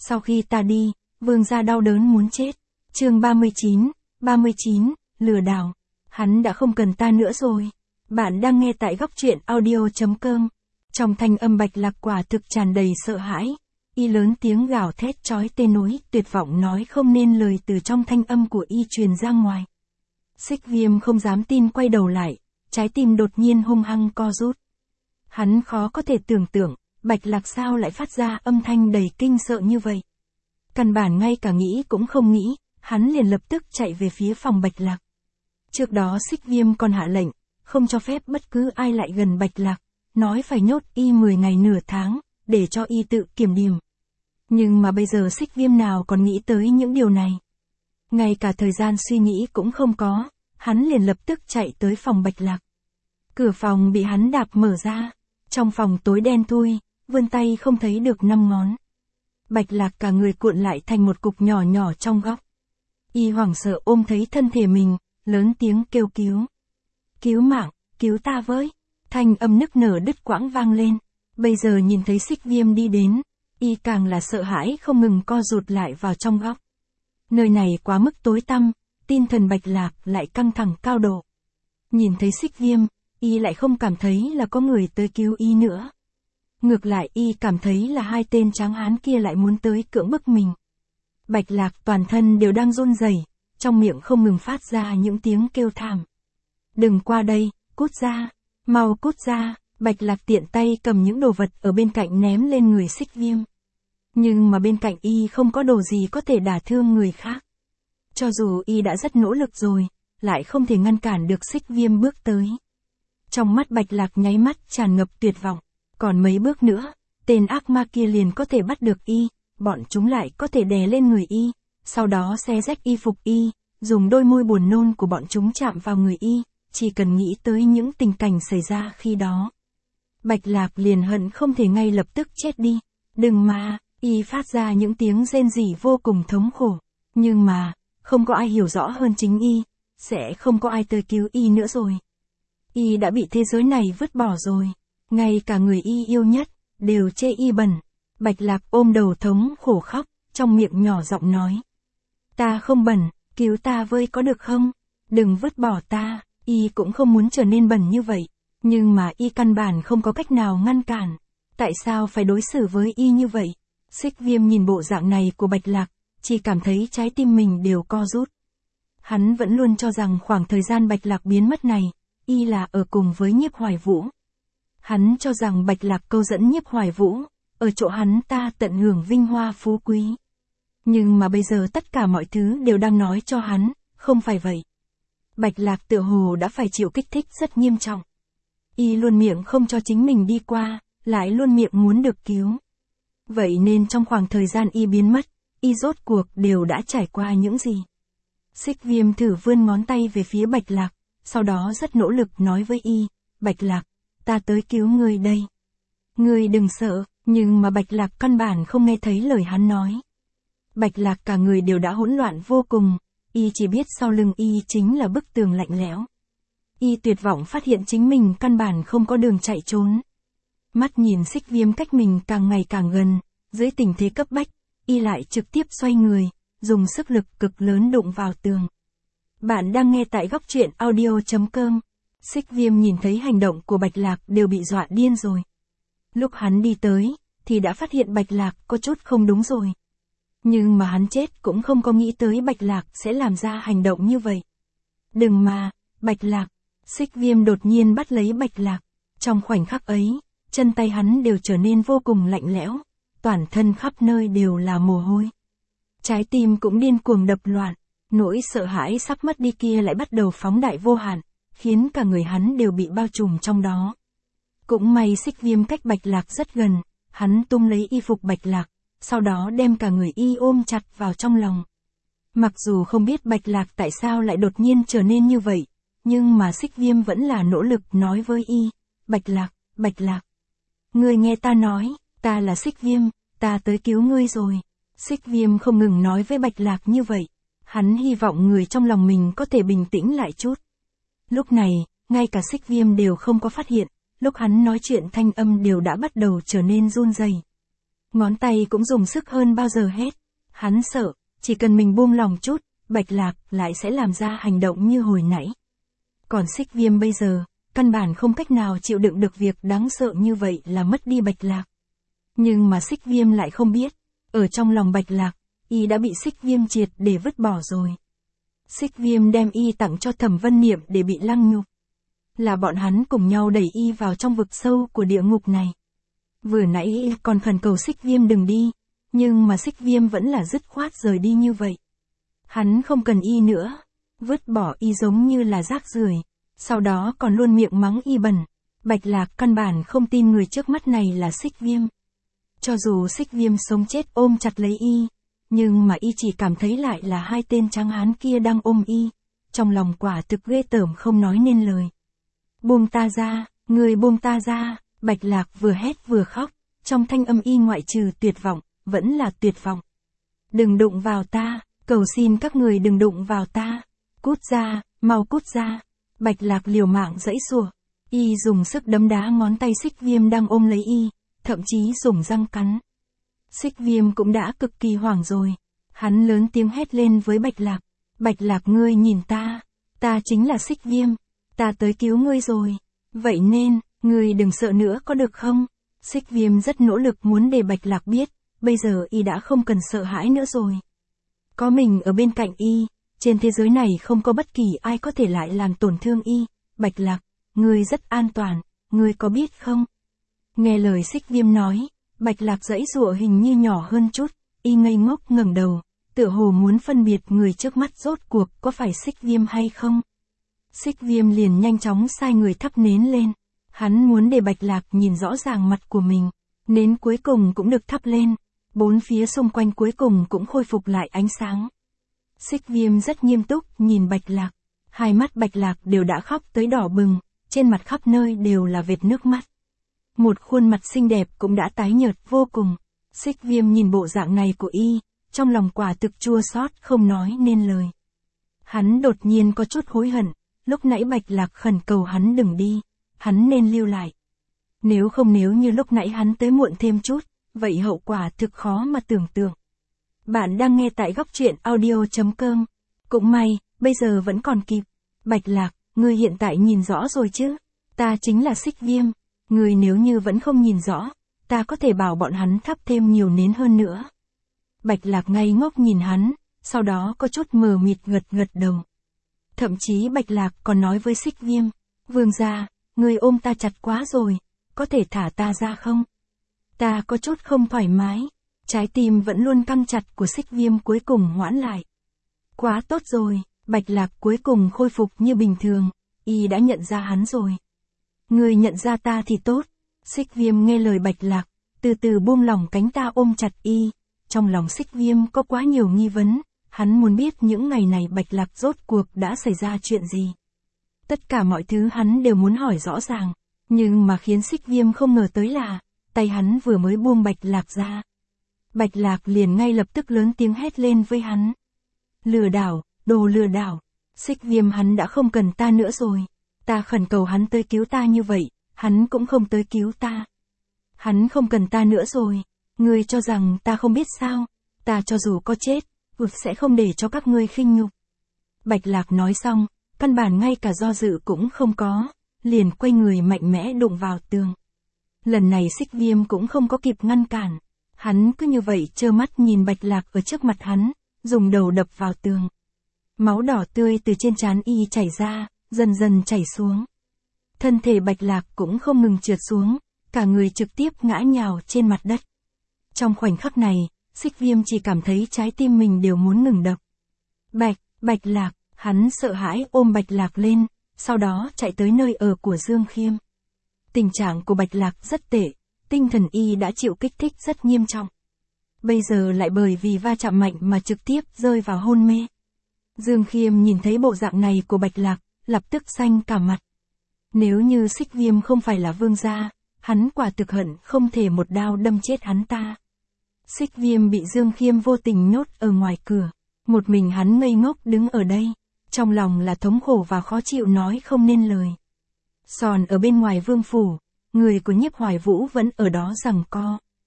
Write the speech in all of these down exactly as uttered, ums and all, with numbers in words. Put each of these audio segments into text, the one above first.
Sau khi ta đi, vương gia đau đớn muốn chết. Chương ba mươi chín, ba mươi chín, lừa đảo. Hắn đã không cần ta nữa rồi. Bạn đang nghe tại góc truyện audio chấm com. Trong thanh âm Bạch Lạc quả thực tràn đầy sợ hãi. Y lớn tiếng gào thét chói tê nối, tuyệt vọng nói không nên lời từ trong thanh âm của Y truyền ra ngoài. Xích Viêm không dám tin quay đầu lại, trái tim đột nhiên hung hăng co rút. Hắn khó có thể tưởng tượng, Bạch Lạc sao lại phát ra âm thanh đầy kinh sợ như vậy. Căn bản ngay cả nghĩ cũng không nghĩ, hắn liền lập tức chạy về phía phòng Bạch Lạc. Trước đó Xích Viêm còn hạ lệnh, không cho phép bất cứ ai lại gần Bạch Lạc, nói phải nhốt Y mười ngày nửa tháng, để cho Y tự kiểm điểm. Nhưng mà bây giờ Xích Viêm nào còn nghĩ tới những điều này. Ngay cả thời gian suy nghĩ cũng không có, hắn liền lập tức chạy tới phòng Bạch Lạc. Cửa phòng bị hắn đạp mở ra, trong phòng tối đen thui, vươn tay không thấy được năm ngón. Bạch Lạc cả người cuộn lại thành một cục nhỏ nhỏ trong góc. Y hoảng sợ ôm thấy thân thể mình, lớn tiếng kêu cứu. Cứu mạng, cứu ta với. Thanh âm nức nở đứt quãng vang lên. Bây giờ nhìn thấy Xích Viêm đi đến, Y càng là sợ hãi không ngừng co rụt lại vào trong góc. Nơi này quá mức tối tăm, tinh thần Bạch Lạc lại căng thẳng cao độ. Nhìn thấy Xích Viêm, Y lại không cảm thấy là có người tới cứu Y nữa. Ngược lại Y cảm thấy là hai tên tráng hán kia lại muốn tới cưỡng bức mình. Bạch Lạc toàn thân đều đang run rẩy, trong miệng không ngừng phát ra những tiếng kêu thảm. Đừng qua đây, cút ra, mau cút ra. Bạch Lạc tiện tay cầm những đồ vật ở bên cạnh ném lên người Xích Viêm. Nhưng mà bên cạnh Y không có đồ gì có thể đả thương người khác. Cho dù Y đã rất nỗ lực rồi, lại không thể ngăn cản được Xích Viêm bước tới. Trong mắt Bạch Lạc nháy mắt tràn ngập tuyệt vọng. Còn mấy bước nữa, tên ác ma kia liền có thể bắt được Y, bọn chúng lại có thể đè lên người Y, sau đó xé rách y phục Y, dùng đôi môi buồn nôn của bọn chúng chạm vào người Y, chỉ cần nghĩ tới những tình cảnh xảy ra khi đó. Bạch Lạc liền hận không thể ngay lập tức chết đi. Đừng mà, Y phát ra những tiếng rên rỉ vô cùng thống khổ. Nhưng mà, không có ai hiểu rõ hơn chính Y, sẽ không có ai tới cứu Y nữa rồi. Y đã bị thế giới này vứt bỏ rồi. Ngay cả người Y yêu nhất, đều chê Y bẩn. Bạch Lạc ôm đầu thống khổ khóc, trong miệng nhỏ giọng nói. Ta không bẩn, cứu ta với có được không? Đừng vứt bỏ ta. Y cũng không muốn trở nên bẩn như vậy. Nhưng mà Y căn bản không có cách nào ngăn cản. Tại sao phải đối xử với Y như vậy? Xích Viêm nhìn bộ dạng này của Bạch Lạc, chỉ cảm thấy trái tim mình đều co rút. Hắn vẫn luôn cho rằng khoảng thời gian Bạch Lạc biến mất này, Y là ở cùng với Nhiếp Hoài Vũ. Hắn cho rằng Bạch Lạc câu dẫn Nhiếp Hoài Vũ, ở chỗ hắn ta tận hưởng vinh hoa phú quý. Nhưng mà bây giờ tất cả mọi thứ đều đang nói cho hắn, không phải vậy. Bạch Lạc tựa hồ đã phải chịu kích thích rất nghiêm trọng. Y luôn miệng không cho chính mình đi qua, lại luôn miệng muốn được cứu. Vậy nên trong khoảng thời gian Y biến mất, Y rốt cuộc đều đã trải qua những gì? Xích Viêm thử vươn ngón tay về phía Bạch Lạc, sau đó rất nỗ lực nói với Y, Bạch Lạc, ta tới cứu ngươi đây. Ngươi đừng sợ, nhưng mà Bạch Lạc căn bản không nghe thấy lời hắn nói. Bạch Lạc cả người đều đã hỗn loạn vô cùng, Y chỉ biết sau lưng Y chính là bức tường lạnh lẽo. Y tuyệt vọng phát hiện chính mình căn bản không có đường chạy trốn. Mắt nhìn Xích Viêm cách mình càng ngày càng gần, dưới tình thế cấp bách, Y lại trực tiếp xoay người, dùng sức lực cực lớn đụng vào tường. Bạn đang nghe tại góc truyện audio chấm com. Xích Viêm nhìn thấy hành động của Bạch Lạc đều bị dọa điên rồi. Lúc hắn đi tới, thì đã phát hiện Bạch Lạc có chút không đúng rồi. Nhưng mà hắn chết cũng không có nghĩ tới Bạch Lạc sẽ làm ra hành động như vậy. Đừng mà, Bạch Lạc. Xích Viêm đột nhiên bắt lấy Bạch Lạc. Trong khoảnh khắc ấy, chân tay hắn đều trở nên vô cùng lạnh lẽo, toàn thân khắp nơi đều là mồ hôi. Trái tim cũng điên cuồng đập loạn, nỗi sợ hãi sắp mất đi kia lại bắt đầu phóng đại vô hạn, khiến cả người hắn đều bị bao trùm trong đó. Cũng may Xích Viêm cách Bạch Lạc rất gần, hắn tung lấy y phục Bạch Lạc, sau đó đem cả người Y ôm chặt vào trong lòng. Mặc dù không biết Bạch Lạc tại sao lại đột nhiên trở nên như vậy, nhưng mà Xích Viêm vẫn là nỗ lực nói với Y, Bạch Lạc, Bạch Lạc. Ngươi nghe ta nói, ta là Xích Viêm, ta tới cứu ngươi rồi. Xích Viêm không ngừng nói với Bạch Lạc như vậy, hắn hy vọng người trong lòng mình có thể bình tĩnh lại chút. Lúc này, ngay cả Xích Viêm đều không có phát hiện, lúc hắn nói chuyện thanh âm đều đã bắt đầu trở nên run rẩy. Ngón tay cũng dùng sức hơn bao giờ hết. Hắn sợ, chỉ cần mình buông lòng chút, Bạch Lạc lại sẽ làm ra hành động như hồi nãy. Còn Xích Viêm bây giờ, căn bản không cách nào chịu đựng được việc đáng sợ như vậy là mất đi Bạch Lạc. Nhưng mà Xích Viêm lại không biết, ở trong lòng Bạch Lạc, y đã bị Xích Viêm triệt để vứt bỏ rồi. Xích Viêm đem y tặng cho Thẩm Vân Niệm để bị lăng nhục. Là bọn hắn cùng nhau đẩy y vào trong vực sâu của địa ngục này. Vừa nãy y còn khẩn cầu Xích Viêm đừng đi, nhưng mà Xích Viêm vẫn là dứt khoát rời đi như vậy. Hắn không cần y nữa, vứt bỏ y giống như là rác rưởi, sau đó còn luôn miệng mắng y bẩn. Bạch Lạc căn bản không tin người trước mắt này là Xích Viêm. Cho dù Xích Viêm sống chết ôm chặt lấy y, nhưng mà y chỉ cảm thấy lại là hai tên tráng hán kia đang ôm y, trong lòng quả thực ghê tởm không nói nên lời. Buông ta ra, người buông ta ra, Bạch Lạc vừa hét vừa khóc, trong thanh âm y ngoại trừ tuyệt vọng, vẫn là tuyệt vọng. Đừng đụng vào ta, cầu xin các người đừng đụng vào ta, cút ra, mau cút ra. Bạch Lạc liều mạng giãy giụa, y dùng sức đấm đá ngón tay Xích Viêm đang ôm lấy y, thậm chí dùng răng cắn. Xích Viêm cũng đã cực kỳ hoảng rồi, hắn lớn tiếng hét lên với Bạch Lạc, Bạch Lạc ngươi nhìn ta, ta chính là Xích Viêm, ta tới cứu ngươi rồi, vậy nên, ngươi đừng sợ nữa có được không? Xích Viêm rất nỗ lực muốn để Bạch Lạc biết, bây giờ y đã không cần sợ hãi nữa rồi. Có mình ở bên cạnh y, trên thế giới này không có bất kỳ ai có thể lại làm tổn thương y. Bạch Lạc, ngươi rất an toàn, ngươi có biết không? Nghe lời Xích Viêm nói, Bạch Lạc giãy giụa hình như nhỏ hơn chút, y ngây ngốc ngẩng đầu, tựa hồ muốn phân biệt người trước mắt rốt cuộc có phải Xích Viêm hay không. Xích Viêm liền nhanh chóng sai người thắp nến lên, hắn muốn để Bạch Lạc nhìn rõ ràng mặt của mình, nến cuối cùng cũng được thắp lên, bốn phía xung quanh cuối cùng cũng khôi phục lại ánh sáng. Xích Viêm rất nghiêm túc nhìn Bạch Lạc, hai mắt Bạch Lạc đều đã khóc tới đỏ bừng, trên mặt khắp nơi đều là vệt nước mắt. Một khuôn mặt xinh đẹp cũng đã tái nhợt vô cùng. Xích Viêm nhìn bộ dạng này của y, trong lòng quả thực chua xót không nói nên lời. Hắn đột nhiên có chút hối hận, lúc nãy Bạch Lạc khẩn cầu hắn đừng đi, hắn nên lưu lại. Nếu không nếu như lúc nãy hắn tới muộn thêm chút, vậy hậu quả thực khó mà tưởng tượng. Bạn đang nghe tại góc truyện audio chấm com. Cũng may, bây giờ vẫn còn kịp. Bạch Lạc, ngươi hiện tại nhìn rõ rồi chứ? Ta chính là Xích Viêm. Ngươi nếu như vẫn không nhìn rõ, ta có thể bảo bọn hắn thắp thêm nhiều nến hơn nữa. Bạch Lạc ngây ngốc nhìn hắn, sau đó có chút mờ mịt gật gật đầu. Thậm chí Bạch Lạc còn nói với Xích Viêm, vương gia, ngươi ôm ta chặt quá rồi, có thể thả ta ra không? Ta có chút không thoải mái, trái tim vẫn luôn căng chặt của Xích Viêm cuối cùng hoãn lại. Quá tốt rồi, Bạch Lạc cuối cùng khôi phục như bình thường, y đã nhận ra hắn rồi. Ngươi nhận ra ta thì tốt. Xích Viêm nghe lời Bạch Lạc, từ từ buông lỏng cánh ta ôm chặt y, trong lòng Xích Viêm có quá nhiều nghi vấn, hắn muốn biết những ngày này Bạch Lạc rốt cuộc đã xảy ra chuyện gì. Tất cả mọi thứ hắn đều muốn hỏi rõ ràng, nhưng mà khiến Xích Viêm không ngờ tới là, tay hắn vừa mới buông Bạch Lạc ra. Bạch Lạc liền ngay lập tức lớn tiếng hét lên với hắn. Lừa đảo, đồ lừa đảo, Xích Viêm hắn đã không cần ta nữa rồi. Ta khẩn cầu hắn tới cứu ta như vậy, hắn cũng không tới cứu ta. Hắn không cần ta nữa rồi, ngươi cho rằng ta không biết sao, ta cho dù có chết, vực sẽ không để cho các ngươi khinh nhục. Bạch Lạc nói xong, căn bản ngay cả do dự cũng không có, liền quay người mạnh mẽ đụng vào tường. Lần này Xích Viêm cũng không có kịp ngăn cản, hắn cứ như vậy trơ mắt nhìn Bạch Lạc ở trước mặt hắn, dùng đầu đập vào tường. Máu đỏ tươi từ trên trán y chảy ra, dần dần chảy xuống. Thân thể Bạch Lạc cũng không ngừng trượt xuống, cả người trực tiếp ngã nhào trên mặt đất. Trong khoảnh khắc này, Xích Viêm chỉ cảm thấy trái tim mình đều muốn ngừng đập. Bạch, Bạch Lạc, hắn sợ hãi ôm Bạch Lạc lên, sau đó chạy tới nơi ở của Dương Khiêm. Tình trạng của Bạch Lạc rất tệ, tinh thần y đã chịu kích thích rất nghiêm trọng. Bây giờ lại bởi vì va chạm mạnh mà trực tiếp rơi vào hôn mê. Dương Khiêm nhìn thấy bộ dạng này của Bạch Lạc, lập tức xanh cả mặt. Nếu như Xích Viêm không phải là vương gia, hắn quả thực hận không thể một đao đâm chết hắn ta. Xích Viêm bị Dương Khiêm vô tình nhốt ở ngoài cửa, một mình hắn ngây ngốc đứng ở đây, trong lòng là thống khổ và khó chịu nói không nên lời. Sòn ở bên ngoài vương phủ, người của Nhiếp Hoài Vũ vẫn ở đó giằng co.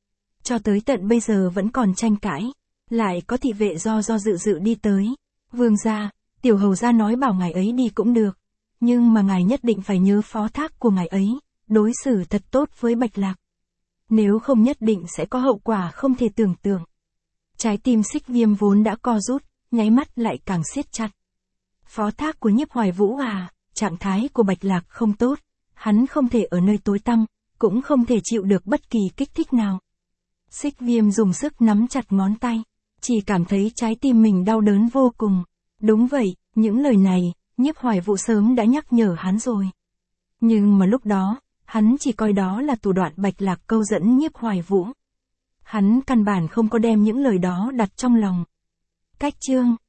cho tới tận bây giờ vẫn còn tranh cãi. Lại có thị vệ do do dự dự đi tới. Vương gia, tiểu hầu gia nói bảo ngài ấy đi cũng được. Nhưng mà ngài nhất định phải nhớ phó thác của ngài ấy, đối xử thật tốt với Bạch Lạc. Nếu không nhất định sẽ có hậu quả không thể tưởng tượng. Trái tim Xích Viêm vốn đã co rút, nháy mắt lại càng siết chặt. Phó thác của Nhiếp Hoài Vũ à, trạng thái của Bạch Lạc không tốt, hắn không thể ở nơi tối tăm, cũng không thể chịu được bất kỳ kích thích nào. Xích Viêm dùng sức nắm chặt ngón tay, chỉ cảm thấy trái tim mình đau đớn vô cùng. Đúng vậy, những lời này, Nhiếp Hoài Vũ sớm đã nhắc nhở hắn rồi. Nhưng mà lúc đó, hắn chỉ coi đó là thủ đoạn Bạch Lạc câu dẫn Nhiếp Hoài Vũ. Hắn căn bản không có đem những lời đó đặt trong lòng. Cách chương